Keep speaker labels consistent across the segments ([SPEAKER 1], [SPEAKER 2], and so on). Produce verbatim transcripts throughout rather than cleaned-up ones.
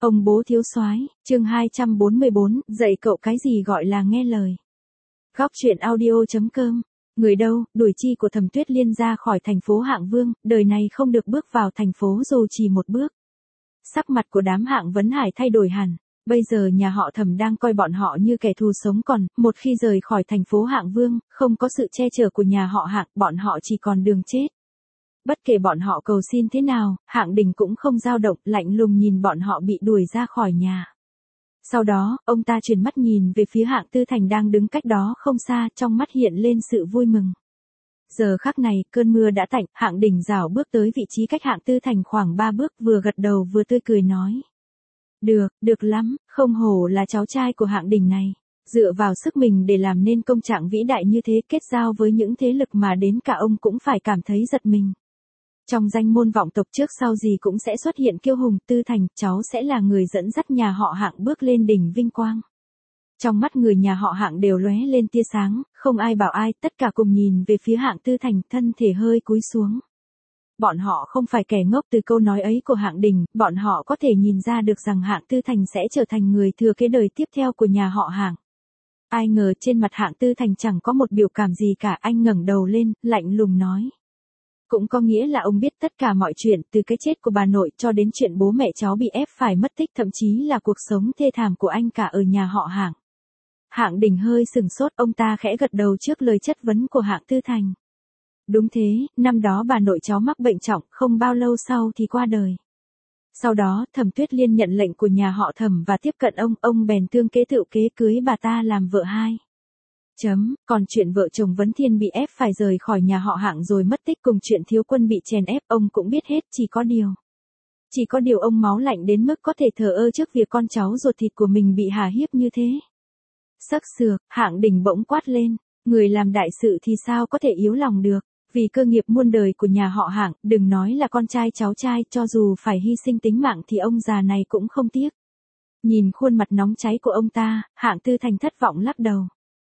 [SPEAKER 1] Ông bố thiếu soái, chương hai trăm bốn mươi bốn, dạy cậu cái gì gọi là nghe lời. Góc truyện audio.com, người đâu, đuổi chi của Thẩm Tuyết Liên ra khỏi thành phố Hạng Vương, đời này không được bước vào thành phố dù chỉ một bước. Sắc mặt của đám Hạng Vấn Hải thay đổi hẳn, bây giờ nhà họ Thẩm đang coi bọn họ như kẻ thù sống còn, một khi rời khỏi thành phố Hạng Vương, không có sự che chở của nhà họ Hạng, bọn họ chỉ còn đường chết. Bất kể bọn họ cầu xin thế nào, Hạng Đình cũng không dao động, lạnh lùng nhìn bọn họ bị đuổi ra khỏi nhà. Sau đó, ông ta chuyển mắt nhìn về phía Hạng Tư Thành đang đứng cách đó không xa, trong mắt hiện lên sự vui mừng. Giờ khắc này, cơn mưa đã tạnh, Hạng Đình rảo bước tới vị trí cách Hạng Tư Thành khoảng ba bước, vừa gật đầu vừa tươi cười nói. Được, được lắm, không hổ là cháu trai của Hạng Đình này. Dựa vào sức mình để làm nên công trạng vĩ đại như thế, kết giao với những thế lực mà đến cả ông cũng phải cảm thấy giật mình. Trong danh môn vọng tộc trước sau gì cũng sẽ xuất hiện kiêu hùng, Tư Thành, cháu sẽ là người dẫn dắt nhà họ Hạng bước lên đỉnh vinh quang. Trong mắt người nhà họ Hạng đều lóe lên tia sáng, không ai bảo ai, tất cả cùng nhìn về phía Hạng Tư Thành, thân thể hơi cúi xuống. Bọn họ không phải kẻ ngốc từ câu nói ấy của Hạng Đình, bọn họ có thể nhìn ra được rằng Hạng Tư Thành sẽ trở thành người thừa kế đời tiếp theo của nhà họ Hạng. Ai ngờ trên mặt Hạng Tư Thành chẳng có một biểu cảm gì cả, anh ngẩng đầu lên, lạnh lùng nói. Cũng có nghĩa là ông biết tất cả mọi chuyện, từ cái chết của bà nội cho đến chuyện bố mẹ cháu bị ép phải mất tích, thậm chí là cuộc sống thê thảm của anh cả ở nhà họ Hạng. Hạng Đình hơi sừng sốt, ông ta khẽ gật đầu trước lời chất vấn của Hạng Tư Thành. Đúng thế, năm đó bà nội cháu mắc bệnh trọng, không bao lâu sau thì qua đời. Sau đó, Thẩm Tuyết Liên nhận lệnh của nhà họ Thẩm và tiếp cận ông, ông bèn thương kế tự kế cưới bà ta làm vợ hai. Chấm, còn chuyện vợ chồng Vấn Thiên bị ép phải rời khỏi nhà họ Hạng rồi mất tích cùng chuyện Thiếu Quân bị chèn ép, ông cũng biết hết, chỉ có điều. Chỉ có điều ông máu lạnh đến mức có thể thờ ơ trước việc con cháu ruột thịt của mình bị hà hiếp như thế. Sắc sược, Hạng Đình bỗng quát lên, người làm đại sự thì sao có thể yếu lòng được, vì cơ nghiệp muôn đời của nhà họ Hạng, đừng nói là con trai cháu trai, cho dù phải hy sinh tính mạng thì ông già này cũng không tiếc. Nhìn khuôn mặt nóng cháy của ông ta, Hạng Tư Thành thất vọng lắc đầu.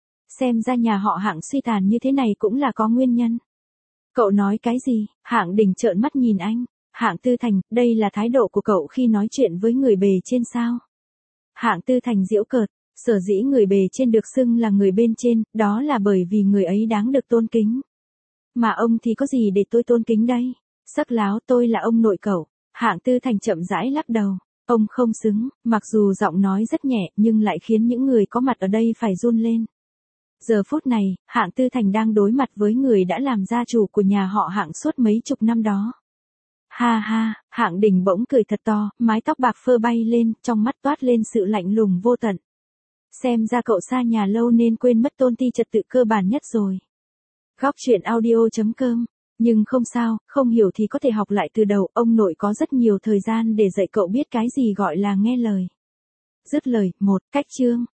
[SPEAKER 1] Xem ra nhà họ Hạng suy tàn như thế này cũng là có nguyên nhân. Cậu nói cái gì? Hạng Đình trợn mắt nhìn anh. Hạng Tư Thành, đây là thái độ của cậu khi nói chuyện với người bề trên sao? Hạng Tư Thành giễu cợt, sở dĩ người bề trên được xưng là người bên trên, đó là bởi vì người ấy đáng được tôn kính. Mà ông thì có gì để tôi tôn kính đây? Sắc láo, tôi là ông nội cậu. Hạng Tư Thành chậm rãi lắc đầu. Ông không xứng, mặc dù giọng nói rất nhẹ nhưng lại khiến những người có mặt ở đây phải run lên. Giờ phút này, Hạng Tư Thành đang đối mặt với người đã làm gia chủ của nhà họ Hạng suốt mấy chục năm đó. Ha ha, Hạng Đình bỗng cười thật to, mái tóc bạc phơ bay lên, trong mắt toát lên sự lạnh lùng vô tận. Xem ra cậu xa nhà lâu nên quên mất tôn ti trật tự cơ bản nhất rồi. Góc truyện audio.com, nhưng không sao, không hiểu thì có thể học lại từ đầu, ông nội có rất nhiều thời gian để dạy cậu biết cái gì gọi là nghe lời. Dứt lời, một, cách chương.